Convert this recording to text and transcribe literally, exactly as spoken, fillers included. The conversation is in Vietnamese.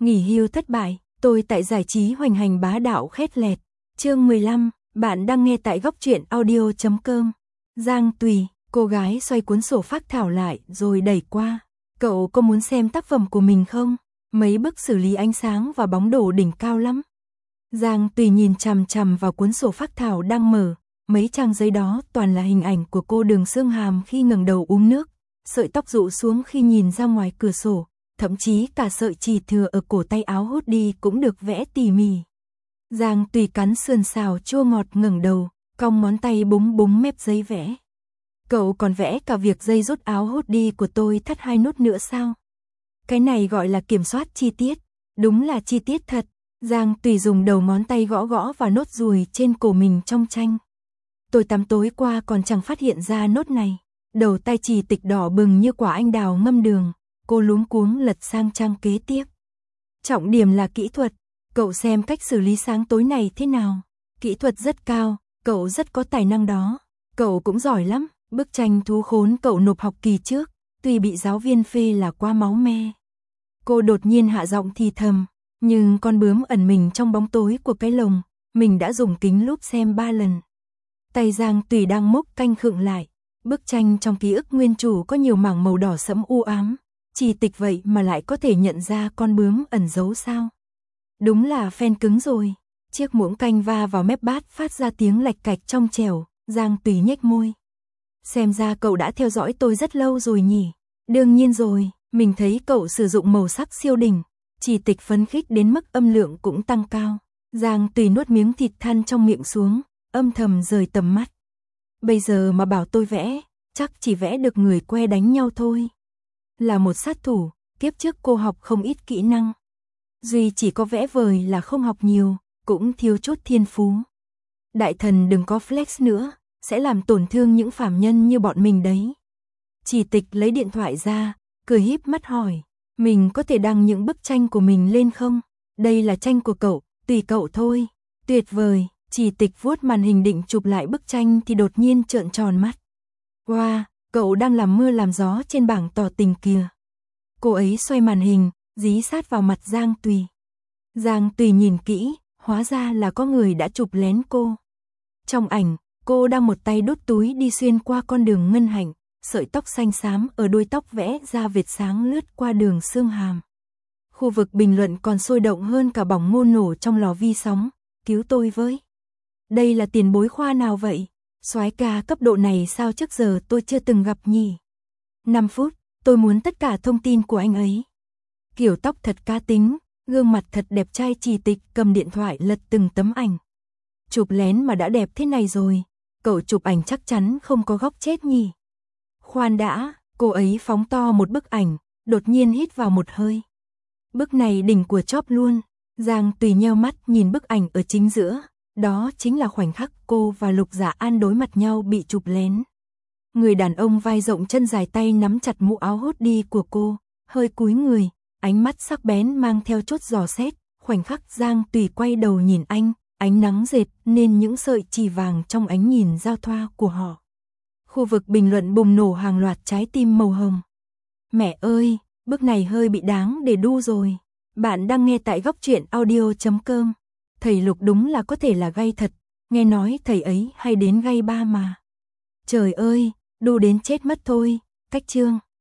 Nghỉ hưu thất bại, tôi tại giải trí hoành hành bá đạo khét lẹt. Chương mười lăm, bạn đang nghe tại góc truyện audio chấm com. Giang Tùy, cô gái xoay cuốn sổ phác thảo lại rồi đẩy qua. Cậu có muốn xem tác phẩm của mình không? Mấy bức xử lý ánh sáng và bóng đổ đỉnh cao lắm. Giang Tùy nhìn chằm chằm vào cuốn sổ phác thảo đang mở. Mấy trang giấy đó toàn là hình ảnh của cô Đường Xương Hàm khi ngẩng đầu uống nước, sợi tóc rũ xuống khi nhìn ra ngoài cửa sổ, thậm chí cả sợi chỉ thừa ở cổ tay áo hút đi cũng được vẽ tỉ mỉ. Giang Tùy cắn sườn xào chua ngọt ngẩng đầu, cong ngón tay búng búng mép giấy vẽ. Cậu còn vẽ cả việc dây rút áo hút đi của tôi thắt hai nút nữa sao? Cái này gọi là kiểm soát chi tiết, đúng là chi tiết thật. Giang Tùy dùng đầu ngón tay gõ gõ vào nốt ruồi trên cổ mình trong tranh. Tôi tắm tối qua còn chẳng phát hiện ra nốt này. Đầu tay chỉ tịch đỏ bừng như quả anh đào ngâm đường. Cô luống cuống lật sang trang kế tiếp. Trọng điểm là kỹ thuật. Cậu xem cách xử lý sáng tối này thế nào? Kỹ thuật rất cao, cậu rất có tài năng đó. Cậu cũng giỏi lắm. Bức tranh thú khốn cậu nộp học kỳ trước, tuy bị giáo viên phê là quá máu me. Cô đột nhiên hạ giọng thì thầm, nhưng con bướm ẩn mình trong bóng tối của cái lồng, mình đã dùng kính lúp xem ba lần. Tay Giang Tùy đang múc canh khựng lại. Bức tranh trong ký ức nguyên chủ có nhiều mảng màu đỏ sẫm u ám, chỉ tịch vậy mà lại có thể nhận ra con bướm ẩn giấu sao? Đúng là phen cứng rồi. Chiếc muỗng canh va vào mép bát phát ra tiếng lạch cạch trong trẻo. Giang Tùy nhếch môi. Xem ra cậu đã theo dõi tôi rất lâu rồi nhỉ? Đương nhiên rồi, mình thấy cậu sử dụng màu sắc siêu đỉnh, chỉ tịch phấn khích đến mức âm lượng cũng tăng cao. Giang Tùy nuốt miếng thịt than trong miệng xuống, âm thầm rời tầm mắt. Bây giờ mà bảo tôi vẽ, chắc chỉ vẽ được người que đánh nhau thôi. Là một sát thủ, kiếp trước cô học không ít kỹ năng. Duy chỉ có vẽ vời là không học nhiều, cũng thiếu chút thiên phú. Đại thần đừng có flex nữa, sẽ làm tổn thương những phàm nhân như bọn mình đấy. Chỉ tịch lấy điện thoại ra, cười híp mắt hỏi, mình có thể đăng những bức tranh của mình lên không? Đây là tranh của cậu, tùy cậu thôi. Tuyệt vời. Chỉ tịch vuốt màn hình định chụp lại bức tranh thì đột nhiên trợn tròn mắt. Wow, cậu đang làm mưa làm gió trên bảng tỏ tình kìa. Cô ấy xoay màn hình, dí sát vào mặt Giang Tùy. Giang Tùy nhìn kỹ, hóa ra là có người đã chụp lén cô. Trong ảnh, cô đang một tay đút túi đi xuyên qua con đường ngân hạnh, sợi tóc xanh xám ở đuôi tóc vẽ ra vệt sáng lướt qua Đường Xương Hàm. Khu vực bình luận còn sôi động hơn cả bỏng ngôn nổ trong lò vi sóng, cứu tôi với. Đây là tiền bối khoa nào vậy? Soái ca cấp độ này sao trước giờ tôi chưa từng gặp nhỉ? năm phút, tôi muốn tất cả thông tin của anh ấy. Kiểu tóc thật cá tính, gương mặt thật đẹp trai. Chỉ tịch cầm điện thoại lật từng tấm ảnh. Chụp lén mà đã đẹp thế này rồi, cậu chụp ảnh chắc chắn không có góc chết nhỉ? Khoan đã, cô ấy phóng to một bức ảnh, đột nhiên hít vào một hơi. Bức này đỉnh của chóp luôn. Giang Tùy nheo mắt nhìn bức ảnh ở chính giữa. Đó chính là khoảnh khắc cô và Lục Dạ An đối mặt nhau bị chụp lén. Người đàn ông vai rộng chân dài tay nắm chặt mũ áo hút đi của cô, hơi cúi người, ánh mắt sắc bén mang theo chút dò xét. Khoảnh khắc Giang Tùy quay đầu nhìn anh, ánh nắng dệt nên những sợi chỉ vàng trong ánh nhìn giao thoa của họ. Khu vực bình luận bùng nổ hàng loạt trái tim màu hồng. Mẹ ơi, bức này hơi bị đáng để đu rồi. Bạn đang nghe tại góc truyện audio chấm com. Thầy Lục đúng là có thể là gay thật, nghe nói thầy ấy hay đến gay ba mà. Trời ơi, đu đến chết mất thôi. Cách chương.